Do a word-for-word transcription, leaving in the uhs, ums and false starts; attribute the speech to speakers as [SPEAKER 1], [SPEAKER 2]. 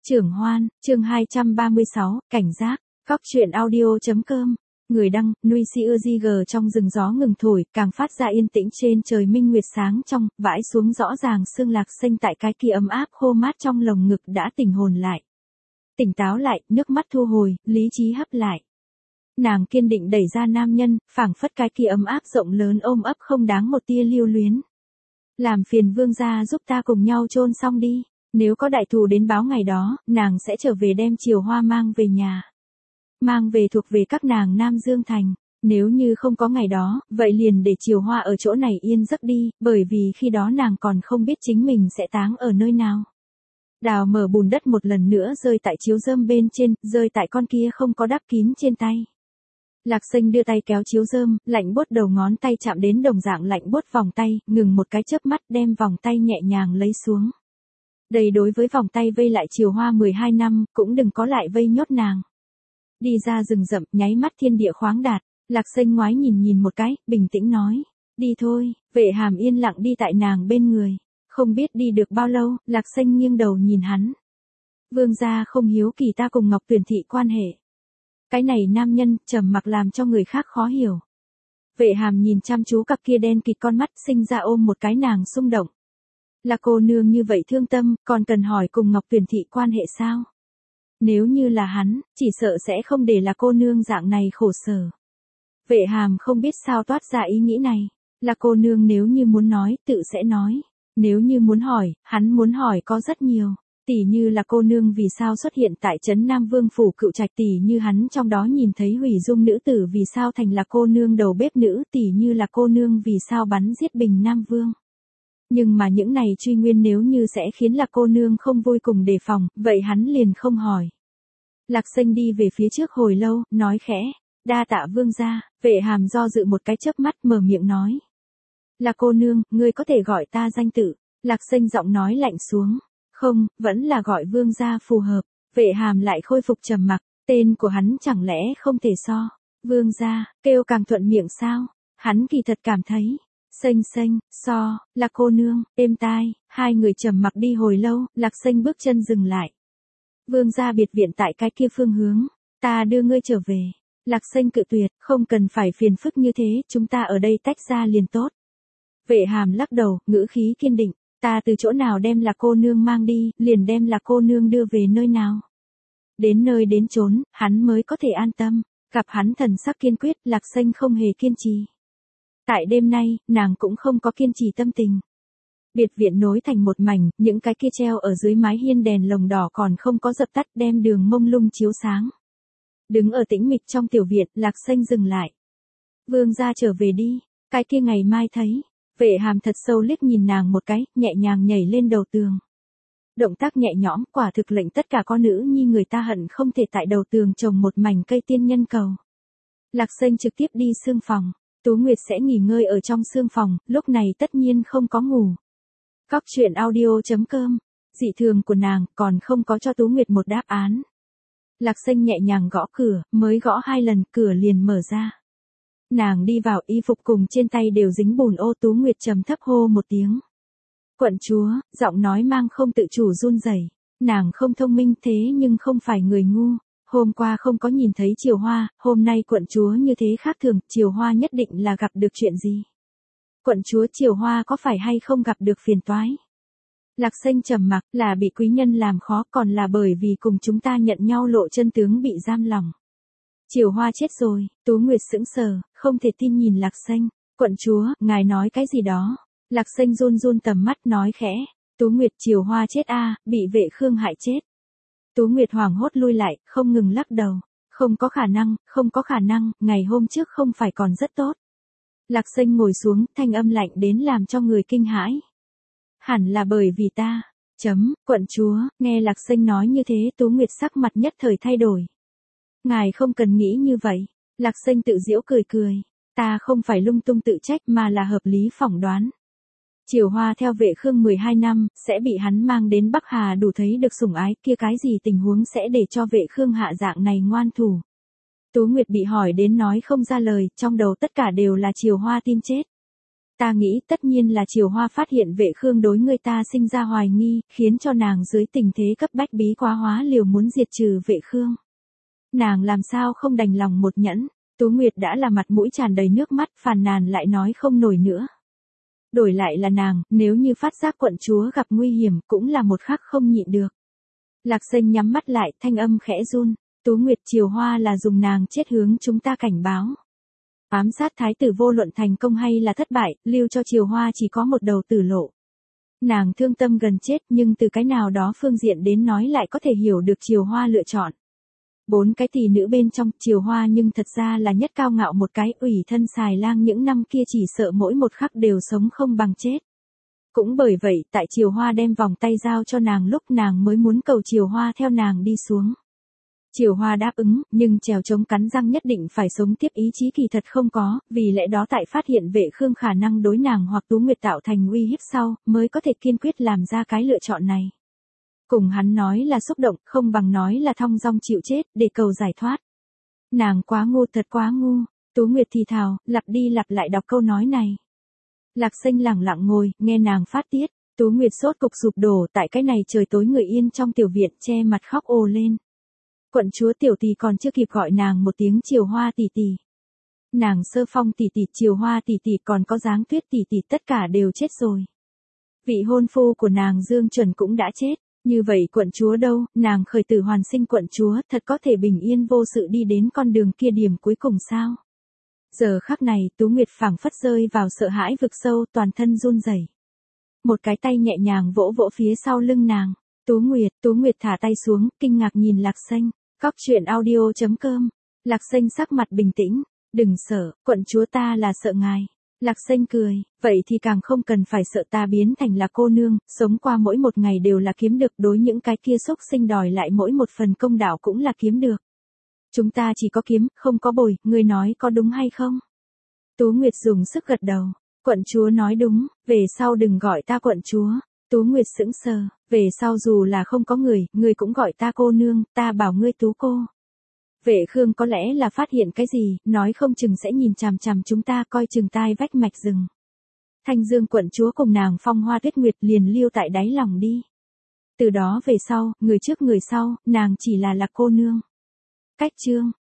[SPEAKER 1] Trưởng Hoan, chương hai trăm ba mươi sáu, cảnh giác, Cóc truyện audio.com. Người đăng, Nuôi Siêu Di G trong rừng gió ngừng thổi, càng phát ra yên tĩnh trên trời minh nguyệt sáng trong, vãi xuống rõ ràng sương lạc xanh tại cái kia ấm áp khô mát trong lồng ngực đã tỉnh hồn lại. Tỉnh táo lại, nước mắt thu hồi, lý trí hấp lại. Nàng kiên định đẩy ra nam nhân, phảng phất cái kia ấm áp rộng lớn ôm ấp không đáng một tia lưu luyến. Làm phiền vương gia giúp ta cùng nhau chôn xong đi. Nếu có đại thù đến báo ngày đó, nàng sẽ trở về đem Chiều Hoa mang về nhà. Mang về thuộc về các nàng Nam Dương Thành. Nếu như không có ngày đó, vậy liền để Chiều Hoa ở chỗ này yên giấc đi, bởi vì khi đó nàng còn không biết chính mình sẽ táng ở nơi nào. Đào mở bùn đất một lần nữa rơi tại chiếu rơm bên trên, rơi tại con kia không có đắp kín trên tay. Lạc Xanh đưa tay kéo chiếu rơm, lạnh buốt đầu ngón tay chạm đến đồng dạng lạnh buốt vòng tay, ngừng một cái chớp mắt đem vòng tay nhẹ nhàng lấy xuống. Đây đối với vòng tay vây lại Chiều Hoa mười hai năm, cũng đừng có lại vây nhốt nàng. Đi ra rừng rậm, nháy mắt thiên địa khoáng đạt, Lạc Xanh ngoái nhìn nhìn một cái, bình tĩnh nói, đi thôi. Vệ Hàm yên lặng đi tại nàng bên người. Không biết đi được bao lâu, Lạc Xanh nghiêng đầu nhìn hắn. Vương gia không hiếu kỳ ta cùng Ngọc Tuyển thị quan hệ. Cái này nam nhân, trầm mặc làm cho người khác khó hiểu. Vệ Hàm nhìn chăm chú cặp kia đen kịt con mắt, sinh ra ôm một cái nàng xung động. Là cô nương như vậy thương tâm, còn cần hỏi cùng Ngọc Tuyển thị quan hệ sao? Nếu như là hắn, chỉ sợ sẽ không để là cô nương dạng này khổ sở. Vệ Hàm không biết sao toát ra ý nghĩ này. Là cô nương nếu như muốn nói, tự sẽ nói. Nếu như muốn hỏi, hắn muốn hỏi có rất nhiều. Tỷ như là cô nương vì sao xuất hiện tại trấn Nam Vương phủ Cựu Trạch, tỷ như hắn trong đó nhìn thấy hủy dung nữ tử vì sao thành là cô nương đầu bếp nữ, tỷ như là cô nương vì sao bắn giết Bình Nam Vương. Nhưng mà những này truy nguyên nếu như sẽ khiến là cô nương không vui cùng đề phòng, vậy hắn liền không hỏi. Lạc Xanh đi về phía trước hồi lâu, nói khẽ, đa tạ vương gia. Vệ Hàm do dự một cái chớp mắt mở miệng nói. Là cô nương, ngươi có thể gọi ta danh tự. Lạc Xanh giọng nói lạnh xuống. Không, vẫn là gọi vương gia phù hợp. Vệ Hàm lại khôi phục trầm mặc, tên của hắn chẳng lẽ không thể so. Vương gia, kêu càng thuận miệng sao? Hắn kỳ thật cảm thấy. Xanh xanh, so, là cô nương, êm tai, hai người trầm mặc đi hồi lâu, Lạc Xanh bước chân dừng lại. Vương gia biệt viện tại cái kia phương hướng, ta đưa ngươi trở về. Lạc Xanh cự tuyệt, không cần phải phiền phức như thế, chúng ta ở đây tách ra liền tốt. Vệ Hàm lắc đầu, ngữ khí kiên định, ta từ chỗ nào đem là cô nương mang đi, liền đem là cô nương đưa về nơi nào. Đến nơi đến chốn, hắn mới có thể an tâm, gặp hắn thần sắc kiên quyết, Lạc Xanh không hề kiên trì. Tại đêm nay, nàng cũng không có kiên trì tâm tình. Biệt viện nối thành một mảnh, những cái kia treo ở dưới mái hiên đèn lồng đỏ còn không có dập tắt đem đường mông lung chiếu sáng. Đứng ở tĩnh mịch trong tiểu viện, Lạc Xanh dừng lại. Vương gia trở về đi, cái kia ngày mai thấy. Vệ Hàm thật sâu liếc nhìn nàng một cái, nhẹ nhàng nhảy lên đầu tường. Động tác nhẹ nhõm, quả thực lệnh tất cả con nữ nhi người ta hận không thể tại đầu tường trồng một mảnh cây tiên nhân cầu. Lạc Xanh trực tiếp đi xương phòng. Tú Nguyệt sẽ nghỉ ngơi ở trong xương phòng, lúc này tất nhiên không có ngủ. Cóc truyện audio.com. Dị thường của nàng còn không có cho Tú Nguyệt một đáp án. Lạc Xanh nhẹ nhàng gõ cửa, mới gõ hai lần, cửa liền mở ra. Nàng đi vào, y phục cùng trên tay đều dính bùn ô. Tú Nguyệt trầm thấp hô một tiếng. Quận chúa, giọng nói mang không tự chủ run rẩy. Nàng không thông minh thế nhưng không phải người ngu. Hôm qua không có nhìn thấy Chiều Hoa, hôm nay quận chúa như thế khác thường, Chiều Hoa nhất định là gặp được chuyện gì. Quận chúa Chiều Hoa có phải hay không gặp được phiền toái? Lạc Xanh trầm mặc, là bị quý nhân làm khó, còn là bởi vì cùng chúng ta nhận nhau lộ chân tướng bị giam lòng. Chiều Hoa chết rồi. Tú Nguyệt sững sờ, không thể tin nhìn Lạc Xanh. Quận chúa, ngài nói cái gì đó? Lạc Xanh run run tầm mắt nói khẽ. Tú Nguyệt, Chiều Hoa chết a, bị Vệ Khương hại chết. Tú Nguyệt hoảng hốt lui lại, không ngừng lắc đầu. Không có khả năng, không có khả năng, ngày hôm trước không phải còn rất tốt. Lạc Xanh ngồi xuống, thanh âm lạnh đến làm cho người kinh hãi. Hẳn là bởi vì ta. Chấm, quận chúa, nghe Lạc Xanh nói như thế, Tú Nguyệt sắc mặt nhất thời thay đổi. Ngài không cần nghĩ như vậy. Lạc Xanh tự giễu cười cười. Ta không phải lung tung tự trách mà là hợp lý phỏng đoán. Chiều Hoa theo Vệ Khương mười hai năm, sẽ bị hắn mang đến Bắc Hà đủ thấy được sủng ái, kia cái gì tình huống sẽ để cho Vệ Khương hạ dạng này ngoan thủ. Tú Nguyệt bị hỏi đến nói không ra lời, trong đầu tất cả đều là Chiều Hoa tin chết. Ta nghĩ tất nhiên là Triều Hoa phát hiện Vệ Khương đối người ta sinh ra hoài nghi, khiến cho nàng dưới tình thế cấp bách bí quá hóa liều muốn diệt trừ Vệ Khương. Nàng làm sao không đành lòng một nhẫn, Tú Nguyệt đã là mặt mũi tràn đầy nước mắt, phàn nàn lại nói không nổi nữa. Đổi lại là nàng, nếu như phát giác quận chúa gặp nguy hiểm cũng là một khắc không nhịn được. Lạc Xanh nhắm mắt lại, thanh âm khẽ run, Tú Nguyệt, Triều Hoa là dùng nàng chết hướng chúng ta cảnh báo. Ám sát thái tử vô luận thành công hay là thất bại, lưu cho Triều Hoa chỉ có một đầu tử lộ. Nàng thương tâm gần chết nhưng từ cái nào đó phương diện đến nói lại có thể hiểu được Triều Hoa lựa chọn. Bốn cái tỷ nữ bên trong, Triều Hoa nhưng thật ra là nhất cao ngạo một cái, ủy thân xài lang những năm kia chỉ sợ mỗi một khắc đều sống không bằng chết. Cũng bởi vậy, tại Triều Hoa đem vòng tay giao cho nàng lúc nàng mới muốn cầu Triều Hoa theo nàng đi xuống. Triều Hoa đáp ứng, nhưng trèo chống cắn răng nhất định phải sống tiếp ý chí kỳ thật không có, vì lẽ đó tại phát hiện Vệ Khương khả năng đối nàng hoặc Tú Nguyệt tạo thành uy hiếp sau, mới có thể kiên quyết làm ra cái lựa chọn này. Cùng hắn nói là xúc động, không bằng nói là thong dong chịu chết, để cầu giải thoát. Nàng quá ngu, thật quá ngu, Tú Nguyệt thì thào, lặp đi lặp lại đọc câu nói này. Lạc Xanh lẳng lặng ngồi, nghe nàng phát tiết, Tú Nguyệt sốt cục sụp đổ tại cái này trời tối người yên trong tiểu viện, che mặt khóc ồ lên. Quận chúa tiểu tỷ còn chưa kịp gọi nàng một tiếng Triều Hoa tỷ tỷ. Nàng Sơ Phong tỷ tỷ, Triều Hoa tỷ tỷ, còn có Giáng Tuyết tỷ tỷ, tất cả đều chết rồi. Vị hôn phu của nàng Dương Chuẩn cũng đã chết, như vậy quận chúa đâu, nàng khởi tử hoàn sinh quận chúa thật có thể bình yên vô sự đi đến con đường kia điểm cuối cùng sao? Giờ khắc này, Tú Nguyệt phảng phất rơi vào sợ hãi vực sâu, toàn thân run rẩy. Một cái tay nhẹ nhàng vỗ vỗ phía sau lưng nàng. Tú Nguyệt, Tú Nguyệt thả tay xuống, kinh ngạc nhìn Lạc Xanh. Cóc truyện audio chấm com. Lạc Xanh sắc mặt bình tĩnh. Đừng sợ, quận chúa ta là sợ ngài. Lạc Xanh cười, vậy thì càng không cần phải sợ ta biến thành là cô nương, sống qua mỗi một ngày đều là kiếm được, đối những cái kia xúc sinh đòi lại mỗi một phần công đạo cũng là kiếm được. Chúng ta chỉ có kiếm, không có bồi, ngươi nói có đúng hay không? Tú Nguyệt dùng sức gật đầu, quận chúa nói đúng, về sau đừng gọi ta quận chúa. Tú Nguyệt sững sờ, về sau dù là không có người, ngươi cũng gọi ta cô nương, ta bảo ngươi Tú cô. Vệ Khương có lẽ là phát hiện cái gì, nói không chừng sẽ nhìn chằm chằm chúng ta, coi chừng tai vách mạch rừng. Thanh Dương quận chúa cùng nàng Phong Hoa Tuyết Nguyệt liền lưu tại đáy lòng đi. Từ đó về sau, người trước người sau, nàng chỉ là là cô nương. Cách chương